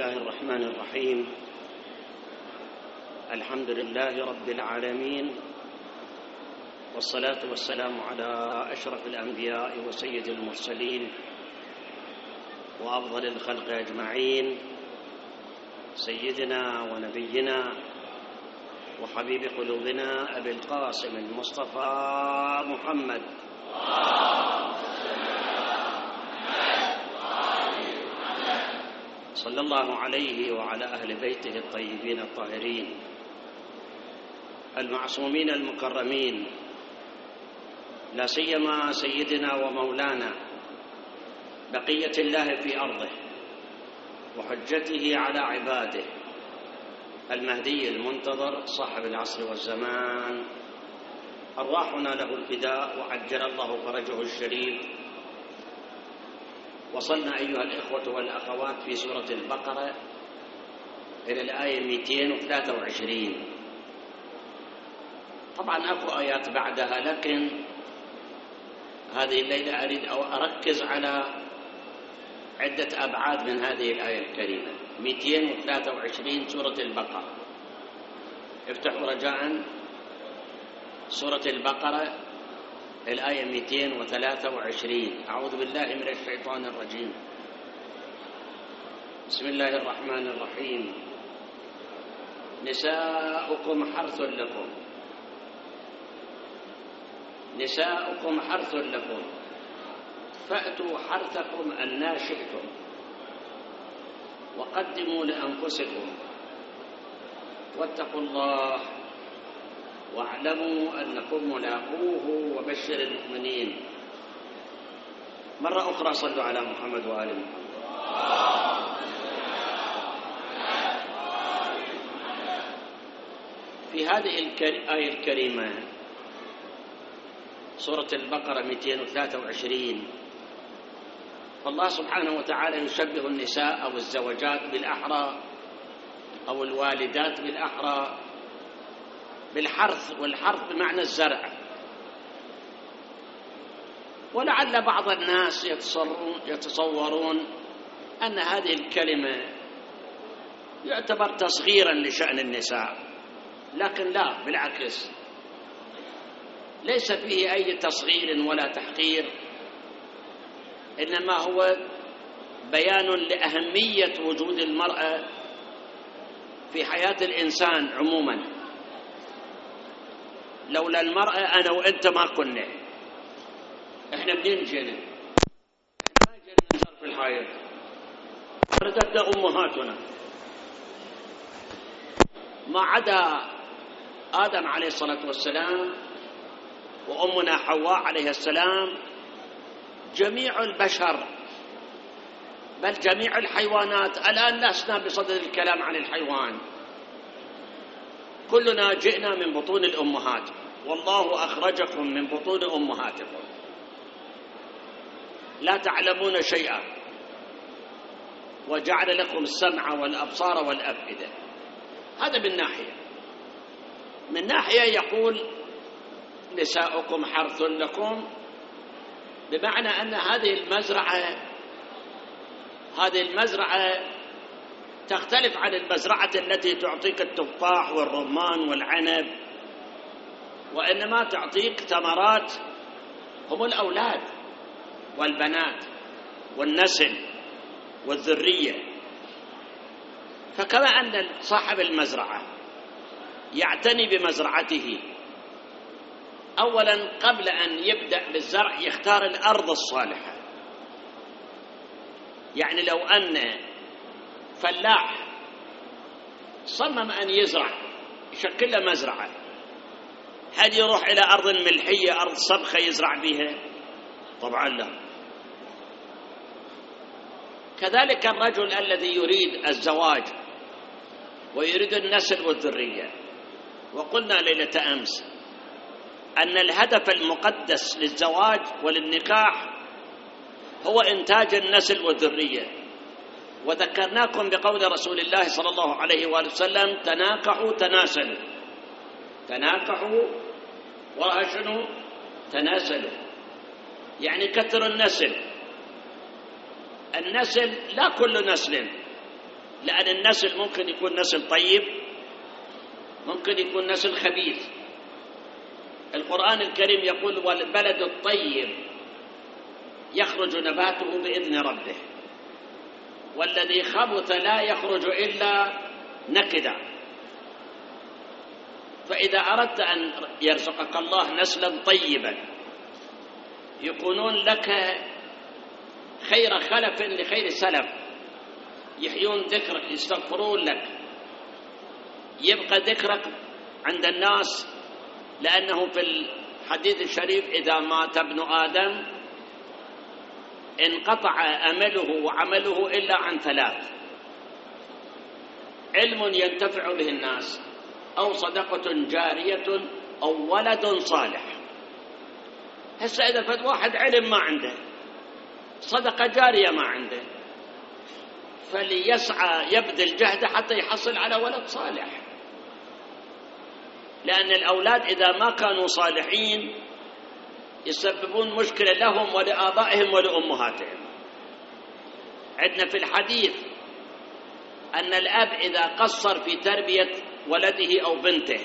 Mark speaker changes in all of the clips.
Speaker 1: الله الرحمن الرحيم. الحمد لله رب العالمين، والصلاة والسلام على أشرف الأنبياء وسيد المرسلين وأفضل الخلق أجمعين، سيدنا ونبينا وحبيب قلوبنا أبي القاسم المصطفى محمد صلى الله عليه وعلى أهل بيته الطيبين الطاهرين المعصومين المكرمين، لا سيما سيدنا ومولانا بقية الله في أرضه وحجته على عباده المهدي المنتظر صاحب العصر والزمان، أرواحنا له الفداء وعجل الله فرجه الشريف. وصلنا أيها الإخوة والأخوات في سورة البقرة إلى الآية 223. طبعا أكو آيات بعدها، لكن هذه الليلة أريد أو أركز على عدة أبعاد من هذه الآية الكريمة. 223 سورة البقرة. افتحوا رجاء سورة البقرة الآية 223. أعوذ بالله من الشيطان الرجيم. بسم الله الرحمن الرحيم. نساؤكم حرث لكم، نساؤكم حرث لكم فأتوا حرثكم أنى شئتم وقدموا لأنفسكم واتقوا الله واعلموا أنكم ملاقوه وبشر المؤمنين. مرة أخرى صلوا على محمد وآل محمد. في هذه الآية الكريمة سورة البقرة 223، فالله سبحانه وتعالى يشبه النساء أو الزوجات بالأحرى أو الوالدات بالأحرى بالحرث، والحرث بمعنى الزرع. ولعل بعض الناس يتصورون أن هذه الكلمة يعتبر تصغيرا لشأن النساء، لكن لا، بالعكس، ليس فيه أي تصغير ولا تحقير، إنما هو بيان لأهمية وجود المرأة في حياة الإنسان عموما. لولا المرأة أنا وأنت ما كنا، إحنا منين جينا؟ ما جينا نصير في الحياة، ردتنا أمهاتنا، ما عدا آدم عليه الصلاة والسلام وأمنا حواء عليه السلام. جميع البشر بل جميع الحيوانات، الآن لسنا بصدد الكلام عن الحيوان، كلنا جئنا من بطون الأمهات، والله أخرجكم من بطون أمهاتكم لا تعلمون شيئا وجعل لكم السمع والأبصار والأفئدة. هذا من ناحية يقول نساؤكم حرث لكم، بمعنى أن هذه المزرعة تختلف عن المزرعة التي تعطيك التفاح والرمان والعنب، وإنما تعطيك ثمرات هم الأولاد والبنات والنسل والذرية. فكما أن صاحب المزرعة يعتني بمزرعته، أولا قبل أن يبدأ بالزرع يختار الأرض الصالحة. يعني لو أن فلاح صمم أن يزرع يشكل له مزرعة، هل يروح إلى أرض ملحية أرض صبخة يزرع بها؟ طبعا لا. كذلك الرجل الذي يريد الزواج ويريد النسل والذرية، وقلنا ليلة أمس أن الهدف المقدس للزواج وللنكاح هو إنتاج النسل والذرية. وذكرناكم بقول رسول الله صلى الله عليه وآله وسلم: تناكحوا تناسلوا. تناكحوا وشنو؟ تناسلوا، يعني كثروا النسل. النسل لا كل نسل، لأن النسل ممكن يكون نسل طيب، ممكن يكون نسل خبيث. القرآن الكريم يقول: والبلد الطيب يخرج نباته بإذن ربه، والذي خبث لا يخرج إلا نكدا. فإذا أردت أن يرزقك الله نسلا طيبا يكونون لك خير خلف لخير سلف، يحيون ذكرك، يستغفرون لك، يبقى ذكرك عند الناس. لأنه في الحديث الشريف: إذا مات ابن آدم انقطع أمله وعمله إلا عن ثلاث: علم ينتفع به الناس، أو صدقة جارية، أو ولد صالح. هسه إذا فد واحد علم ما عنده، صدقة جارية ما عنده، فليسعى يبذل جهده حتى يحصل على ولد صالح. لأن الأولاد إذا ما كانوا صالحين يسببون مشكلة لهم ولآبائهم ولأمهاتهم. عندنا في الحديث أن الأب إذا قصر في تربية ولده أو بنته،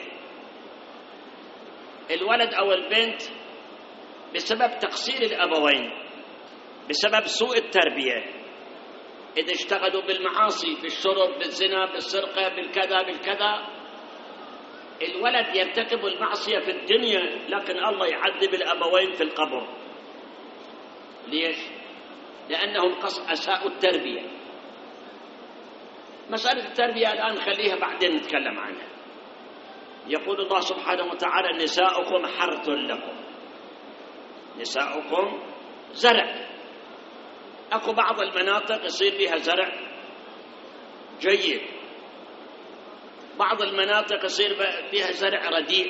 Speaker 1: الولد أو البنت بسبب تقصير الأبوين، بسبب سوء التربية، إذا اشتغلوا بالمعاصي، بالشرب، بالزنا، بالسرقة، بالكذا بالكذا، الولد يرتكب المعصية في الدنيا، لكن الله يعذب الأبوين في القبر. ليش؟ لأنهم أساءوا التربية. مسألة التربية الآن خليها بعدين نتكلم عنها. يقول الله سبحانه وتعالى: نساؤكم حرث لكم. نساؤكم زرع. أكو بعض المناطق يصير فيها زرع جيد، بعض المناطق يصير فيها زرع رديء،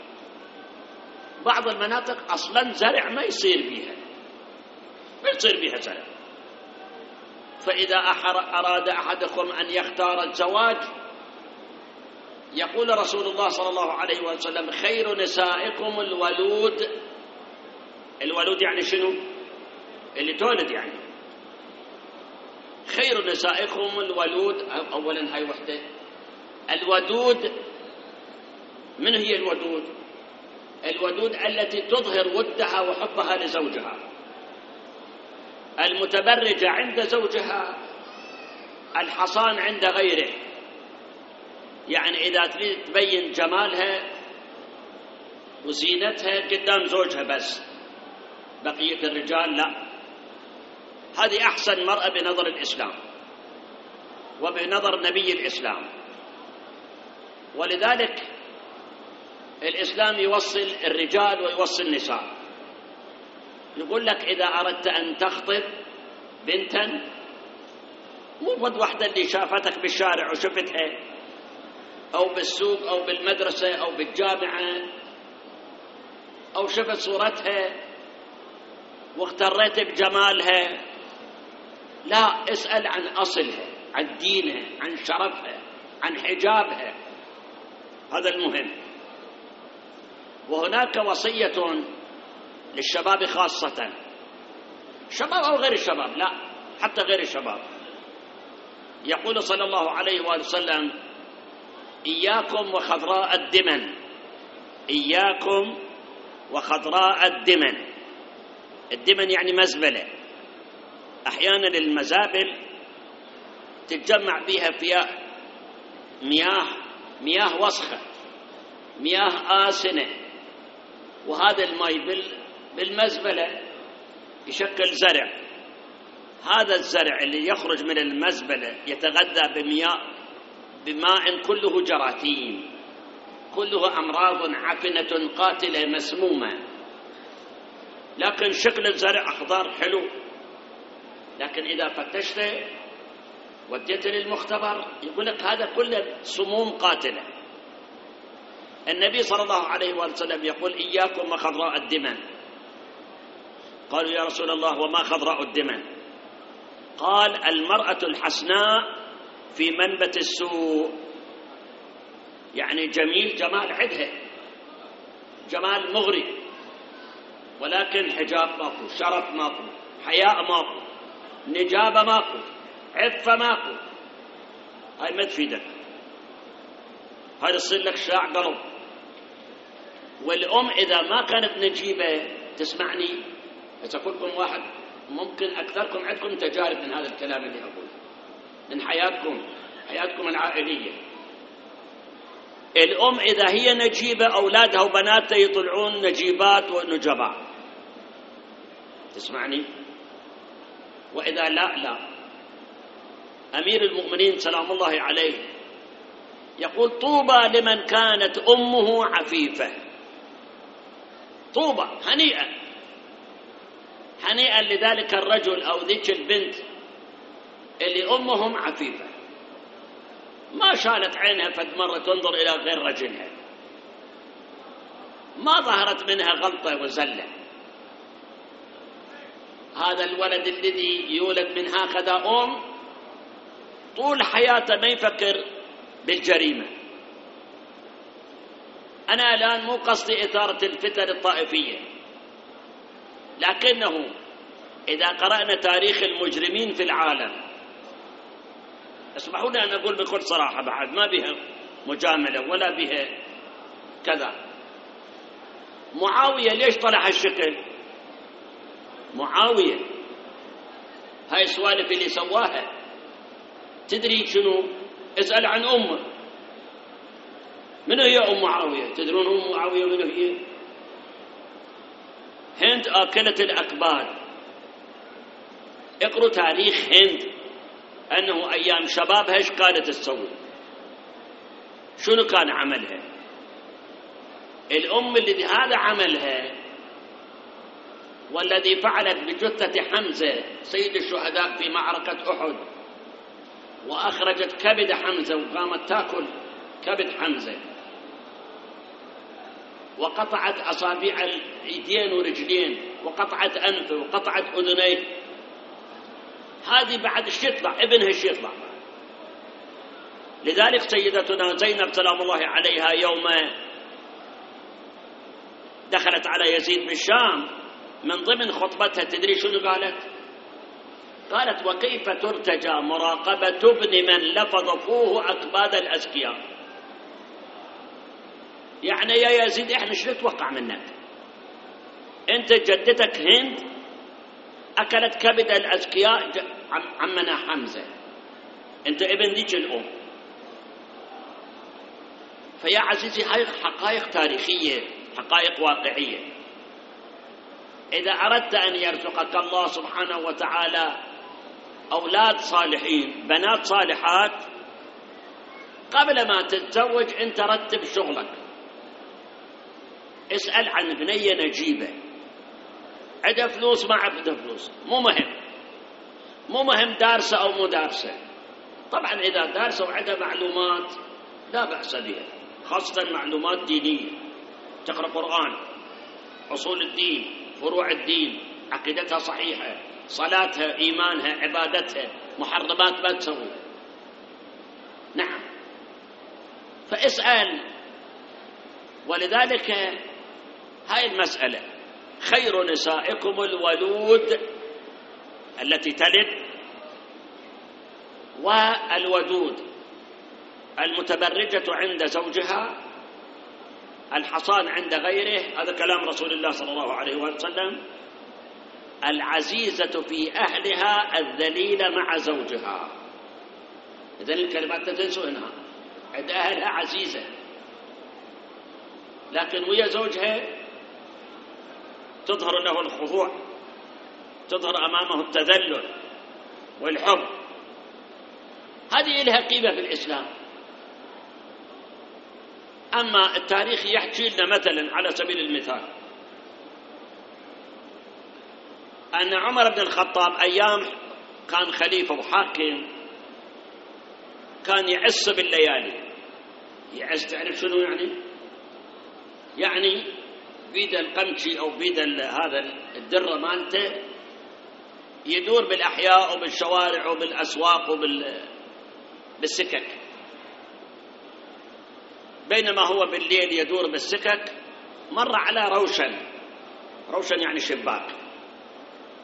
Speaker 1: بعض المناطق أصلا زرع ما يصير فيها، ما يصير فيها زرع. فإذا أراد أحدكم أن يختار الزواج، يقول رسول الله صلى الله عليه وسلم: خير نسائكم الولود. الولود يعني شنو؟ اللي تولد يعني. خير نسائكم الولود. أولا هاي وحدة. الودود، من هي الودود؟ الودود التي تظهر ودها وحبها لزوجها، المتبرجة عند زوجها، الحصان عند غيره. يعني إذا تريد تبين جمالها وزينتها قدام زوجها بس، بقية الرجال لا. هذه أحسن مرأة بنظر الإسلام وبنظر نبي الإسلام. ولذلك الإسلام يوصل الرجال ويوصل النساء. يقول لك: إذا أردت أن تخطب بنتا، مو بد واحدة اللي شافتك بالشارع وشفتها أو بالسوق أو بالمدرسة أو بالجامعة أو شفت صورتها واغتريت بجمالها. لا، اسأل عن أصلها، عن دينها، عن شرفها، عن حجابها. هذا المهم. وهناك وصية للشباب خاصة، شباب أو غير الشباب، لا حتى غير الشباب. يقول صلى الله عليه وآله وسلم: إياكم وخضراء الدمن. إياكم وخضراء الدمن. الدمن يعني مزبلة. أحيانا المزابل تتجمع فيها مياه وسخة، مياه آسنة، وهذا الماء بالمزبلة يشكل زرع. هذا الزرع اللي يخرج من المزبلة يتغذى بماء كله جراثيم، كله أمراض عفنة قاتلة مسمومة. لكن شكل الزرع أخضر حلو، لكن إذا فتشته وديته للمختبر يقول لك هذا كله سموم قاتلة. النبي صلى الله عليه وسلم يقول: إياكم وخضراء الدمن. قالوا: يا رسول الله وما خضراء الدمن؟ قال: المرأة الحسناء في منبت السوء. يعني جمال عدها، جمال مغري، ولكن حجاب ماكو، شرف ماكو، حياء ماكو، نجابة ماكو، عفة ماكو. هاي ما تفيدك، هاي تصير لك شراع قلب. والأم إذا ما كانت نجيبة، تسمعني، إذا كلكم واحد ممكن أكثركم عندكم تجارب من هذا الكلام اللي أقوله من حياتكم العائلية. الأم إذا هي نجيبة أولادها وبناتها يطلعون نجيبات ونجباء، تسمعني؟ وإذا لا، أمير المؤمنين سلام الله عليه يقول: طوبى لمن كانت أمه عفيفة. طوبى، هنيئا لذلك الرجل أو ذيك البنت اللي أمهم عفيفة، ما شالت عينها فد مرة تنظر إلى غير رجلها، ما ظهرت منها غلطة وزلة. هذا الولد الذي يولد من هكذا أم طول حياته ما يفكر بالجريمة. أنا الآن مو قصدي إثارة الفتن الطائفية، لكنه إذا قرأنا تاريخ المجرمين في العالم، اسمحوا لي أن أقول بكل صراحة، بعد ما بها مجاملة ولا بها كذا، معاوية ليش طلع هالشكل؟ معاوية هاي السوالف اللي سواها، تدري شنو؟ اسأل عن أمه، من هي أم معاوية؟ تدرون أم معاوية من هي؟ هند آكلة الأكباد. اقروا تاريخ هند، أنه أيام شبابها إيش كانت تسوي، شنو كان عملها. الأم اللي هذا عملها والذي فعلت بجثة حمزة سيد الشهداء في معركة أحد، وأخرجت كبد حمزة وقامت تأكل كبد حمزة، وقطعت أصابع اليدين ورجلين، وقطعت أنفه، وقطعت أذنيه. هذه بعد ايش يطلع؟ ابنها ايش يطلع؟ لذلك سيدتنا زينب سلام الله عليها يوم دخلت على يزيد بالشام من ضمن خطبتها، تدري شنو قالت؟ قالت: وكيف ترتجى مراقبة ابن من لفظ فوه أكباد الأذكياء. يعني يا يزيد احنا شو نتوقع منك؟ انت جدتك هند أكلت كبد الأذكياء عمنا حمزة، أنت ابن ذيك الأم. فيا عزيزي هاي حقائق تاريخية، حقائق واقعية. إذا أردت أن يرزقك الله سبحانه وتعالى أولاد صالحين، بنات صالحات، قبل ما تتزوج أنت رتب شغلك، اسأل عن بنية نجيبة، عندها فلوس ما عندها فلوس، مو مهم دارسة أو مو دارسة. طبعا إذا دارسة وعندها معلومات لا بأس بها، خاصة معلومات دينية، تقرأ قرآن، أصول الدين، فروع الدين، عقيدتها صحيحة، صلاتها، إيمانها، عبادتها، محرمات ما تسوي. نعم، فاسأل. ولذلك هاي المسألة: خير نسائكم الولود التي تلد، والودود المتبرجة عند زوجها، الحصان عند غيره. هذا كلام رسول الله صلى الله عليه وسلم. العزيزة في أهلها الذليلة مع زوجها. إذن الكلمات تنسونها، عند أهلها عزيزة، لكن ويا زوجها تظهر له الخضوع، تظهر أمامه التذلل والحب. هذه لها قيمة في الإسلام. أما التاريخ يحكي لنا مثلا على سبيل المثال أن عمر بن الخطاب أيام كان خليفة وحاكم كان يعس بالليالي. يعس تعرف شنو يعني؟ يعني بيد القمشي أو بيد هذا الدرة مالته يدور بالأحياء وبالشوارع وبالأسواق وبالسكك. بينما هو بالليل يدور بالسكك مر على روشن يعني شباك،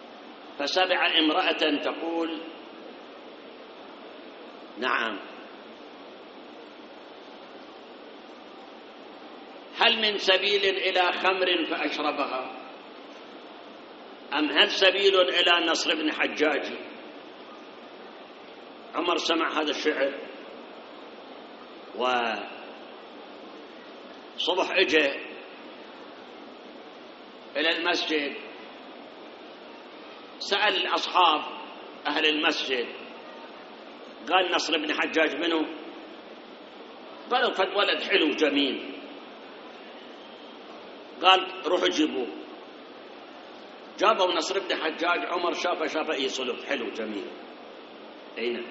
Speaker 1: فسمع امرأة تقول: نعم هل من سبيل إلى خمر فأشربها، أم هل سبيل إلى نصر بن حجاج؟ عمر سمع هذا الشعر، وصبح اجى إلى المسجد، سأل الأصحاب أهل المسجد، قال نصر بن حجاج منه؟ قالوا فد ولد حلو جميل. قال روحوا جيبوه. جابوا نصر بن حجاج، عمر شافه اي صلب حلو جميل. اين؟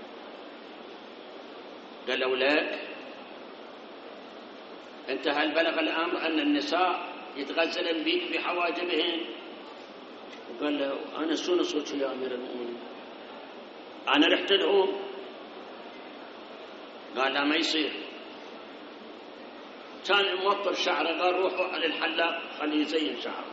Speaker 1: قالوا لك انت هل بلغ الامر ان النساء يتغزلن بيك بحواجبهن؟ وقال له انا شو نصوت يا امير المؤمنين، انا رحت لهم. قال لا ما يصير، كان موطر شعره. قال روحوا للحلاق خليه يزين شعره.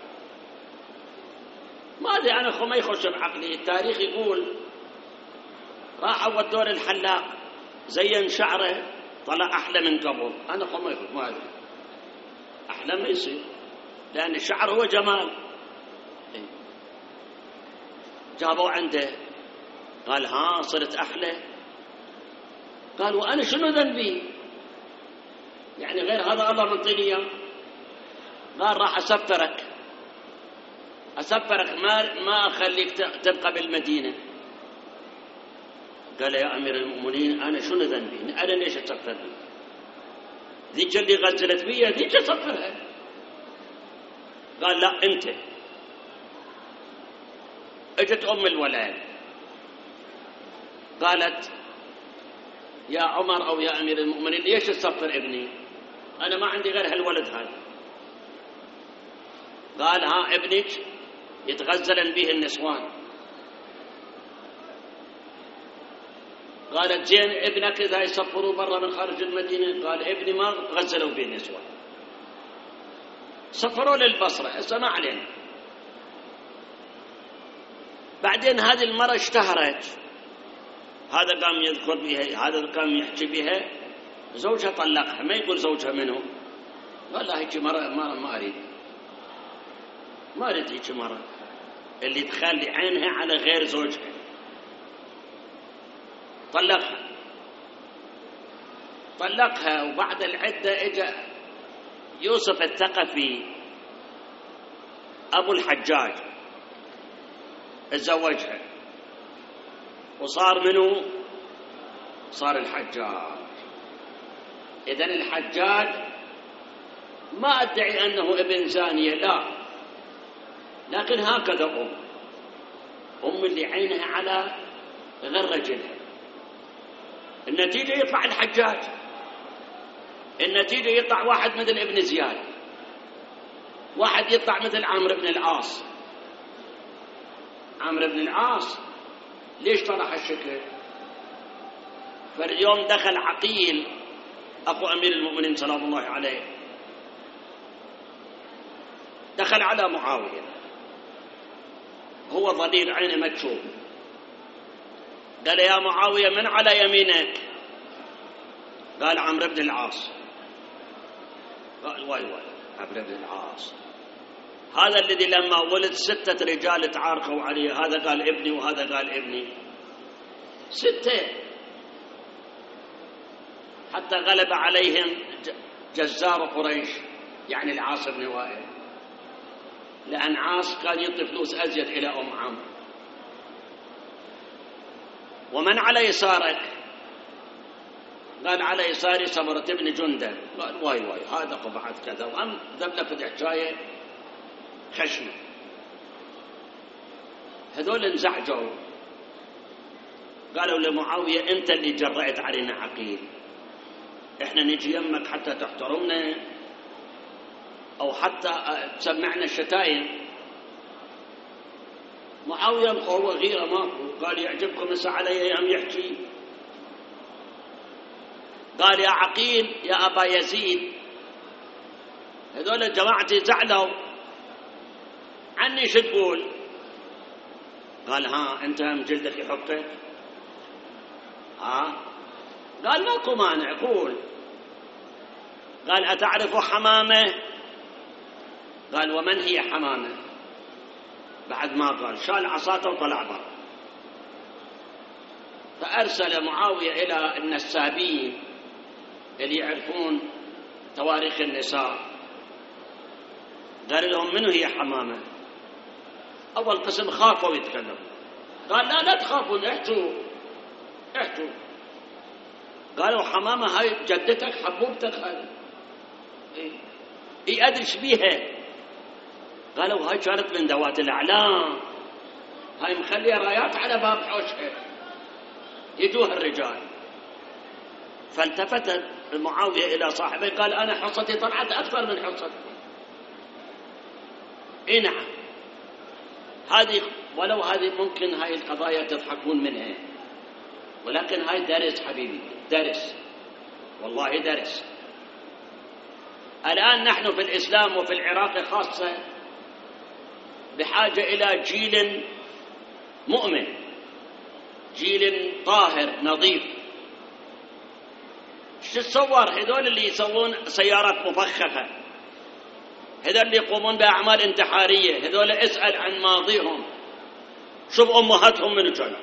Speaker 1: ما ادري انا ما يخش بعقلي، التاريخ يقول راحوا ودوا للحلاق زين شعره طلع احلى من قبل. انا ما يخش، ما ادري، احلى ما يصير لان الشعر هو جمال. جابوا عنده، قال ها صرت احلى؟ قال وانا شنو ذنبي يعني غير هذا الله منطيني اياه؟ قال راح اسفرك ما اخليك تبقى بالمدينه. قال يا امير المؤمنين انا شنو ذنبي؟ انا ليش اسفرني؟ ذيك اللي غزلت بي ذيك اسفرها. قال لا انت. اجت ام الولد قالت يا عمر او يا امير المؤمنين ليش تصفر ابني؟ انا ما عندي غير هالولد هذا. قال ها ابنك يتغزلن به النسوان. قالت زين ابنك اذا يسفروا برا من خارج المدينه؟ قال ابني ما غزلوا به النسوان، سفروا للبصره، هسه ما علينا. بعدين هذه المرأة اشتهرت، هذا قام يذكر بها، هذا قام يحكي بها، زوجها طلقها، ما يقول زوجها منه. قال لا هيك مرة ما أريد هيك مرة اللي تخلي عينها على غير زوجها. طلقها. وبعد العدة اجى يوسف الثقفي أبو الحجاج تزوجها، وصار منه؟ صار الحجاج. إذن الحجاج ما أدعي أنه ابن زانية، لا، لكن هكذا أم اللي عينها على غير رجلها. النتيجة يطلع الحجاج، النتيجة يطلع واحد مثل ابن زياد، واحد يطلع مثل عمرو بن العاص. عمرو بن العاص ليش طرح الشكل؟ فاليوم دخل عقيل أخو أمير المؤمنين سلام الله عليه، دخل على معاوية، هو ضليل عينه مكشوف. قال يا معاوية من على يمينك؟ قال عمرو بن العاص. قال واي عمرو بن العاص هذا الذي لما ولد 6 رجال تعاركوا عليه، هذا قال ابني وهذا قال ابني، 6، حتى غلب عليهم جزار قريش يعني العاص بن وائل، لأن عاص كان يعطي فلوس أزيد إلى أم عمرو. ومن على يسارك؟ قال على يساري سمرة بن جندب. قال واي هذا قبعت كذا، وأم ذبلة في حكاية خشمة. هذول انزعجوا، قالوا لمعاوية أنت اللي جرأت علينا عقيل، إحنا نجي يمك حتى تحترمنا أو حتى تسمعنا الشتايم. معاوية هو غيرة ماكو، قال يعجبكم هسه علي يوم يحكي. قال يا عقيل يا أبا يزيد، هذول جماعتي زعلوا عني، شو تقول؟ قال ها أنت هم جلدك يحقك؟ ها؟ قال ماكو مانع قول. قال أتعرف حمامة؟ قال ومن هي حمامة؟ بعد ما قال شال عصاته وطلع برا. فأرسل معاوية إلى النسابين اللي يعرفون تواريخ النساء، قال لهم منو هي حمامة؟ أول قسم خافوا يتكلموا، قال لا تخافون، احجوا. قالوا حمامة هاي جدتك حبوبتك هاي؟ اي أدري ايش بيها. قالوا هاي كانت من ذوات الأعلام، هاي مخلية رايات على باب حوشها يجوها الرجال. فالتفت معاوية إلى صاحبه قال أنا حصتي طلعت أكثر من حصتكم. إيه نعم، هذه ولو هذه ممكن هاي القضايا تضحكون منها، ولكن هاي درس حبيبي، درس والله درس. الآن نحن في الإسلام وفي العراق خاصة بحاجة إلى جيل مؤمن، جيل طاهر نظيف. شو تصور هذول اللي يسوون سيارات مفخخة، هذول اللي يقومون بأعمال انتحارية، هذول اسأل عن ماضيهم، شوف أمهاتهم من كانوا،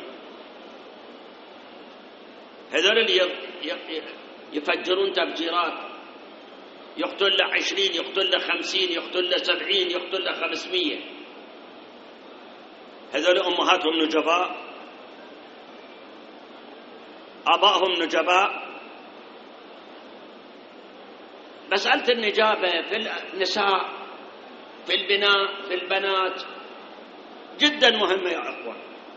Speaker 1: هذول اللي يفجرون تفجيرات، يقتل له 20، يقتل له 50، يقتل له 70، يقتل له 500. هذول أمهاتهم نجباء، آبائهم نجباء. مسألة النجابة في النساء، في البناء، في البنات جدا مهمة يا أخوان.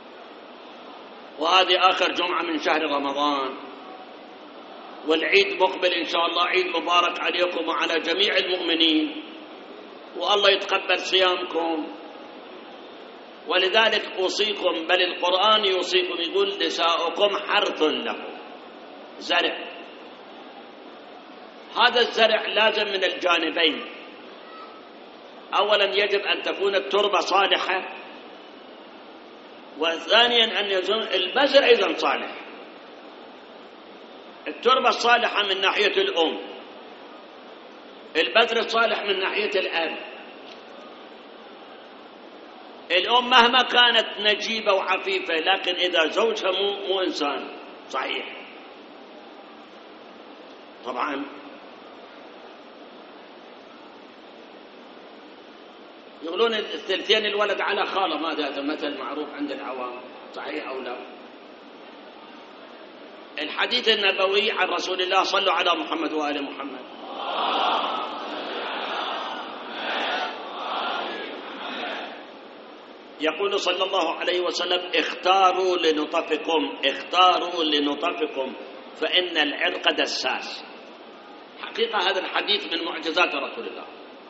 Speaker 1: وهذه آخر جمعة من شهر رمضان، والعيد مقبل إن شاء الله، عيد مبارك عليكم وعلى جميع المؤمنين، والله يتقبل صيامكم. ولذلك أوصيكم، بل القرآن يوصيكم، يقول نساؤكم حرث لكم، زرع. هذا الزرع لازم من الجانبين، أولا يجب أن تكون التربة صالحة، وثانيا أن يكون البذر أيضا صالح. التربة الصالحة من ناحية الأم، البذر الصالح من ناحية الأب. الأم مهما كانت نجيبة وعفيفة، لكن إذا زوجها مو إنسان صحيح، طبعا يقولون الثلثين الولد على خاله، ما هذا مثل معروف عند العوام، صحيح أو لا؟ الحديث النبوي عن رسول الله، صلوا على محمد وآل محمد. يقول صلى الله عليه وسلم اختاروا لنطفكم فإن العرق دساس. حقيقة هذا الحديث من معجزات رسول الله.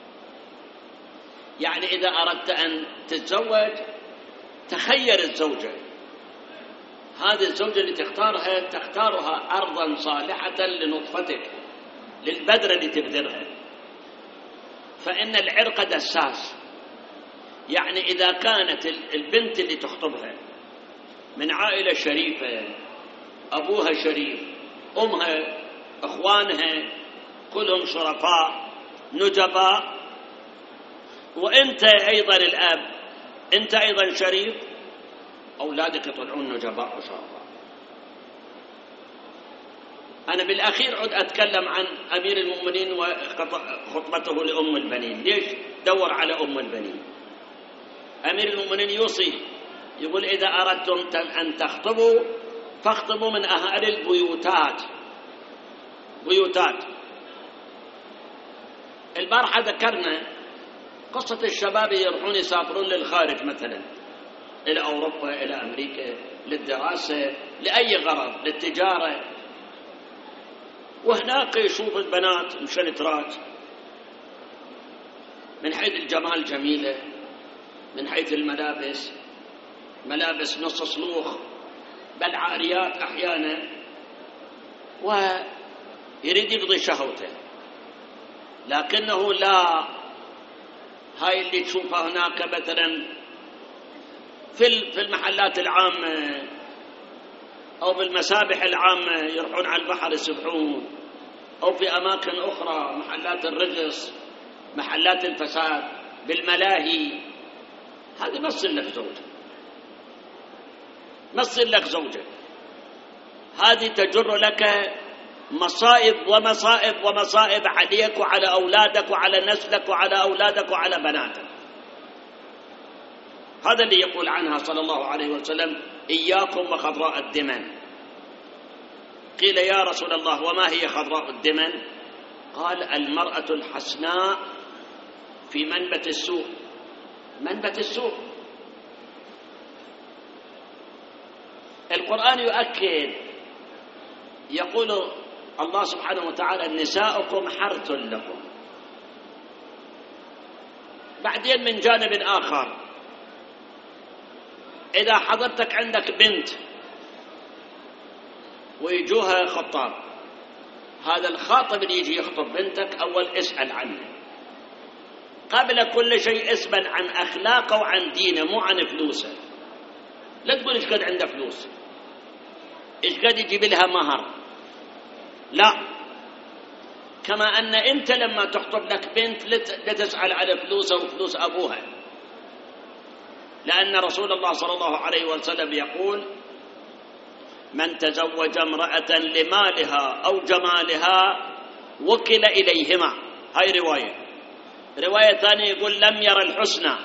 Speaker 1: يعني إذا أردت أن تتزوج تخير الزوجة، هذه الزوجة اللي تختارها أرضا صالحة لنطفتك، للبذرة اللي تبذرها. فإن العرق دساس، يعني إذا كانت البنت اللي تخطبها من عائلة شريفة، أبوها شريف، أمها، أخوانها كلهم شرفاء نجباء، وأنت أيضا الأب، أنت أيضا شريف، أولادك يطلعون نجباء وشرفاء. أنا بالأخير عد أتكلم عن أمير المؤمنين وخطبته لأم البنين. ليش دور على أم البنين؟ أمير المؤمنين يوصي، يقول إذا أردتم أن تخطبوا فاخطبوا من أهل البيوتات. البارحة ذكرنا قصة الشباب يروحون يسافرون للخارج، مثلا إلى أوروبا، إلى أمريكا، للدراسة، لأي غرض، للتجارة، وهناك يشوف البنات مشنترات، من حيث الجمال جميلة، من حيث الملابس ملابس نص صلوخ، بل عاريات أحيانا، ويريد يقضي شهوته. لكنه لا، هاي اللي تشوفها هناك مثلا في المحلات العامة أو بالمسابح العامة، يروحون على البحر يسبحون، أو في أماكن أخرى، محلات الرقص، محلات الفساد، بالملاهي، هذه ما تصير لك زوجة، ما تصير لك زوجة. هذه تجر لك مصائب ومصائب ومصائب عليك وعلى أولادك وعلى نسلك وعلى أولادك وعلى بناتك. هذا اللي يقول عنها صلى الله عليه وسلم: إياكم وخضراء الدمن. قيل: يا رسول الله وما هي خضراء الدمن؟ قال: المرأة الحسناء في منبت السوء. منبت السوء. القرآن يؤكد، يقول الله سبحانه وتعالى: نساؤكم حرث لكم. بعدين من جانب آخر، إذا حضرتك عندك بنت ويجوها خطاب، هذا الخاطب اللي يجي يخطب بنتك أول اسأل عنه، قبل كل شيء اسأل عن أخلاقه وعن دينه، مو عن فلوسه. لا تقول إيش قد عنده فلوس، إيش قد يجيب لها مهر، لا. كما أن أنت لما تخطب لك بنت لا تسأل على فلوسها وفلوس أبوها، لأن رسول الله صلى الله عليه وسلم يقول: من تزوج امرأة لمالها أو جمالها وكل إليهما. هاي رواية ثانية يقول: لم ير الحسنى،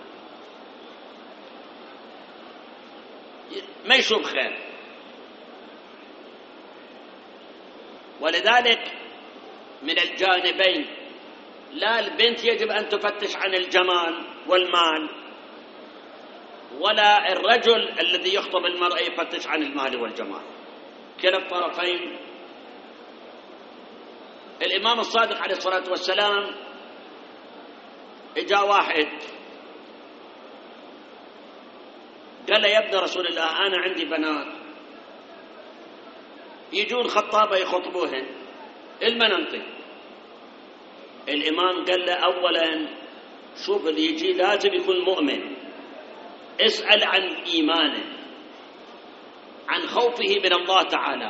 Speaker 1: ما يشوف خير. ولذلك من الجانبين، لا البنت يجب أن تفتش عن الجمال والمال، ولا الرجل الذي يخطب المرأة يفتش عن المال والجمال، كلا الطرفين. الإمام الصادق عليه الصلاة والسلام إجا واحد قال له: يا ابن رسول الله، أنا عندي بنات يجون خطابة يخطبوهن، المننطق. الإمام قال له: أولا شوف اللي يجي لازم يكون مؤمن، اسأل عن إيمانه، عن خوفه من الله تعالى.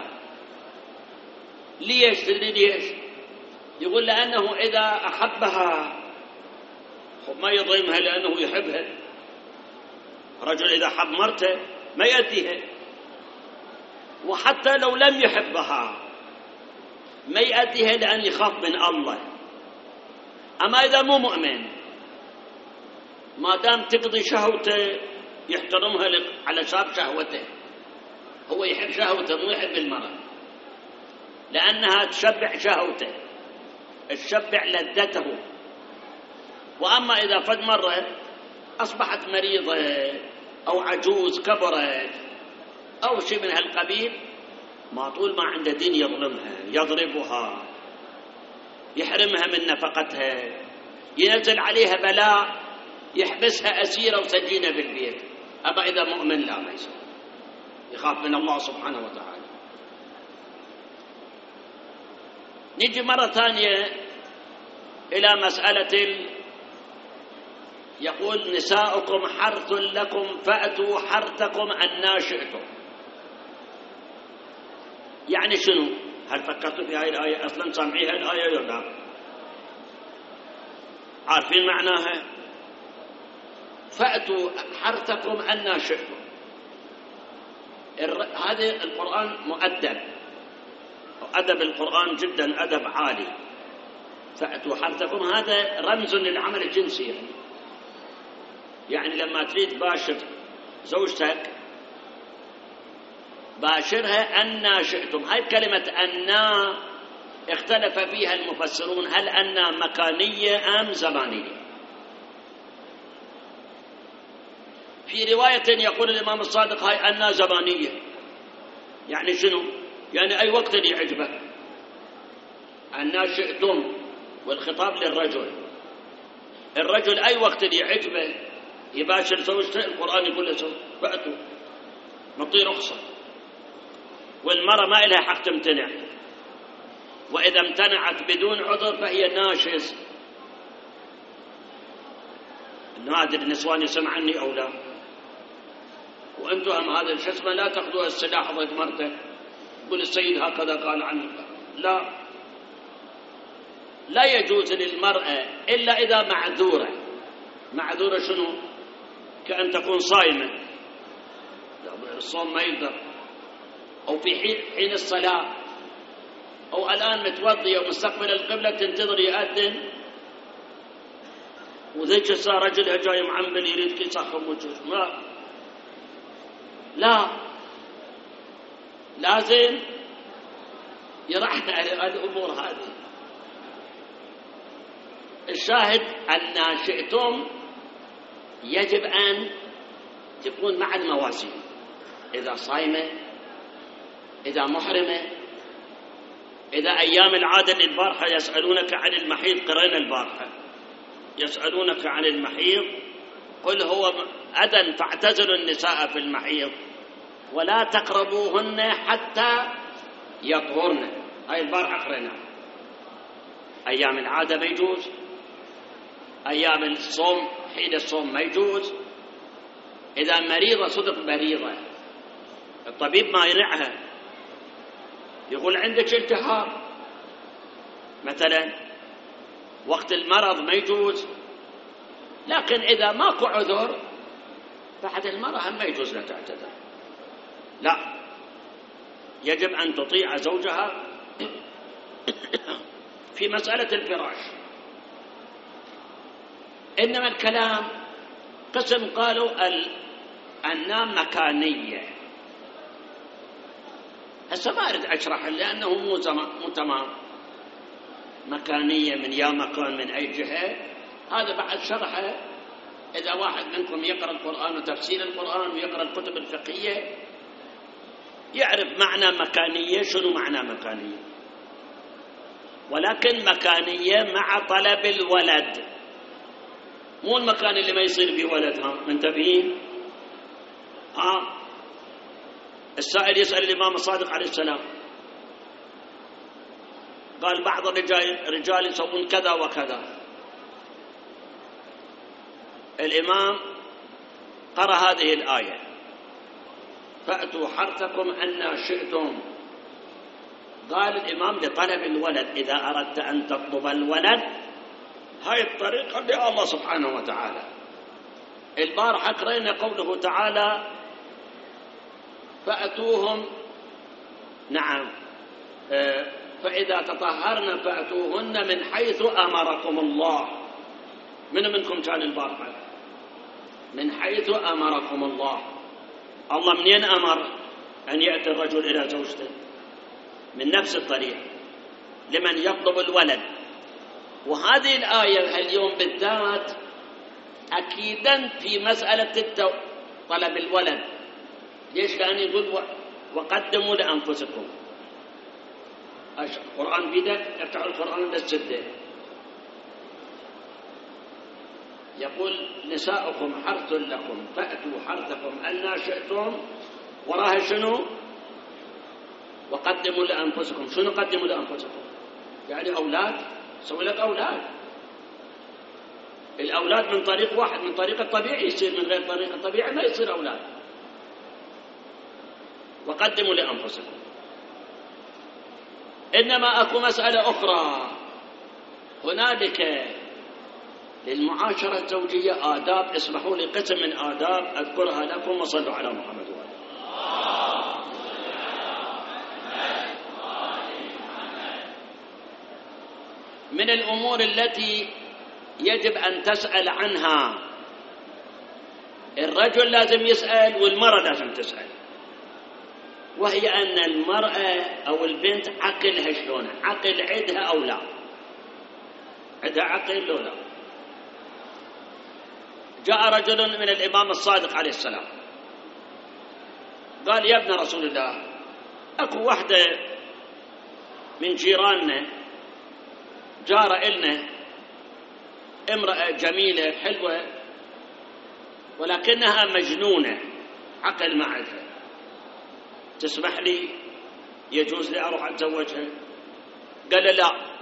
Speaker 1: ليش؟ ليش؟ يقول: لأنه إذا أحبها ما يضيمها لأنه يحبها. رجل إذا حب مرته ما يأتيها، وحتى لو لم يحبها ما يأتيها لأن يخاف من الله. أما إذا مو مؤمن، ما دام تقضي شهوته يحترمها على شاب شهوته، هو يحب شهوته مو يحب المرأة، لأنها تشبع شهوته، تشبع لذته. وأما إذا فد مرة أصبحت مريضة أو عجوز كبرت أو شيء من هالقبيل، ما طول ما عنده دين يظلمها، يضربها، يحرمها من نفقتها، ينزل عليها بلاء، يحبسها أسيرة وسجينة بالبيت. أما إذا مؤمن لا، ما يصير، يخاف من الله سبحانه وتعالى. نجي مرة ثانية إلى مسألة، يقول: نساؤكم حرث لكم فأتوا حرثكم أنى شئتم. يعني شنو؟ هل فكرتوا في هذه الآية أصلا؟ سامعيها الآية ولا لا؟ عارفين معناها؟ فأتوا حرثكم أنى شئتم. هذا القرآن مؤدب، أدب القرآن جدا أدب عالي. فأتوا حرثكم هذا رمز للعمل الجنسي، يعني لما تريد تباشر زوجتك باشرها أنى شئتم. هاي كلمة أنى اختلف فيها المفسرون، هل أنى مكانية أم زمانية؟ في رواية يقول الإمام الصادق: هاي أنى زمانية. يعني شنو؟ يعني أي وقت اللي يعجبك. أنى شئتم والخطاب للرجل، الرجل أي وقت اللي يعجبه يباشر زوجته، القرآن يقول له فأتوا، نعطيه رخصة. والمرأة ما إلها حق تمتنع، وإذا امتنعت بدون عذر فهي ناشز. ما أدري النسوان يسمع عني أو لا، وأنتم هم هذا شو اسمه لا تأخذوا السلاح ضد مرتك، يقول السيد هكذا قال عنك، لا، لا يجوز للمرأة إلا إذا معذورة. معذورة شنو؟ كأن تكون صائمة، الصوم ما يقدر، أو في حين الصلاة، أو الآن متوضية ومستقبل القبلة تنتظر يأذن وذيك الساعة رجلها جاي معمل يريد يسخن وجهه، ما لا، لازم يرحل الأمور هذه. الشاهد أن شئتم يجب أن تكون مع الموازين، إذا صايمة، إذا محرمة، إذا أيام العادة البارحة يسألونك عن المحيض، قرأنا البارحة يسألونك عن المحيض قل هو أذى فاعتزلوا النساء في المحيض ولا تقربوهن حتى يطهرن. هاي البارحة قرأنا. أيام العادة ما يجوز، أيام الصوم حين الصوم ما يجوز، إذا مريضة صدق مريضة الطبيب ما يرعها يقول عندك التهاب مثلا، وقت المرض ما يجوز. لكن إذا ماكو عذر بعد المرض ما يجوز لها تعتذر، لا، يجب أن تطيع زوجها في مسألة الفراش. إنما الكلام قسم قالوا النام مكانية، هسه ما أريد أشرح لأنه مو تمام. مكانية من يا مكان من أي جهة، هذا بعد شرحه إذا واحد منكم يقرأ القرآن وتفسير القرآن ويقرأ الكتب الفقهية يعرف معنى مكانية، شنو معنى مكانية. ولكن مكانية مع طلب الولد، مو المكان اللي ما يصير فيه ولد. ها منتبهين؟ السائل يسأل الإمام الصادق عليه السلام، قال بعض الرجال يسوون كذا وكذا. الإمام قرأ هذه الآية فأتوا حرثكم أن شئتم. قال الإمام لطلب الولد، إذا أردت أن تطلب الولد هاي الطريقة لله سبحانه وتعالى. البارحة قرأنا قوله تعالى فأتوهم، نعم، فإذا تطهرن فأتوهن من حيث أمركم الله. من منكم كان البارحة؟ من حيث أمركم الله. الله منين أمر أن يأتي الرجل إلى زوجته؟ من نفس الطريق لمن يطلب الولد. وهذه الآية اليوم بالذات أكيدا في مسألة طلب الولد. ليش؟ لأن يقول وقدموا لأنفسكم. القرآن بيدك، افتح القرآن للسدة، يقول نساؤكم حرث لكم فأتوا حرثكم أن شئتم، وراها شنو؟ وقدموا لأنفسكم. شنو قدموا لأنفسكم؟ يعني أولاد، سوي لك أولاد. الأولاد من طريق واحد، من طريق الطبيعي يصير، من غير طريق الطبيعي ما يصير أولاد. وقدموا لأنفسكم. إنما أكو مسألة أخرى، هنالك للمعاشرة الزوجية آداب، اسمحوا لي قسم من آداب أذكرها لكم، وصلوا على محمد وآله. من الأمور التي يجب أن تسأل عنها، الرجل لازم يسأل والمرأة لازم تسأل، وهي أن المرأة أو البنت عقلها شلون؟ عقل عندها أو لا؟ عندها عقل لو لا؟ جاء رجل من الإمام الصادق عليه السلام قال يا ابن رسول الله، أكو واحدة من جيراننا جارة إلنا، امرأة جميلة حلوة ولكنها مجنونة، عقل ما عندها، تسمح لي يجوز لي أروح أتزوجها؟ قال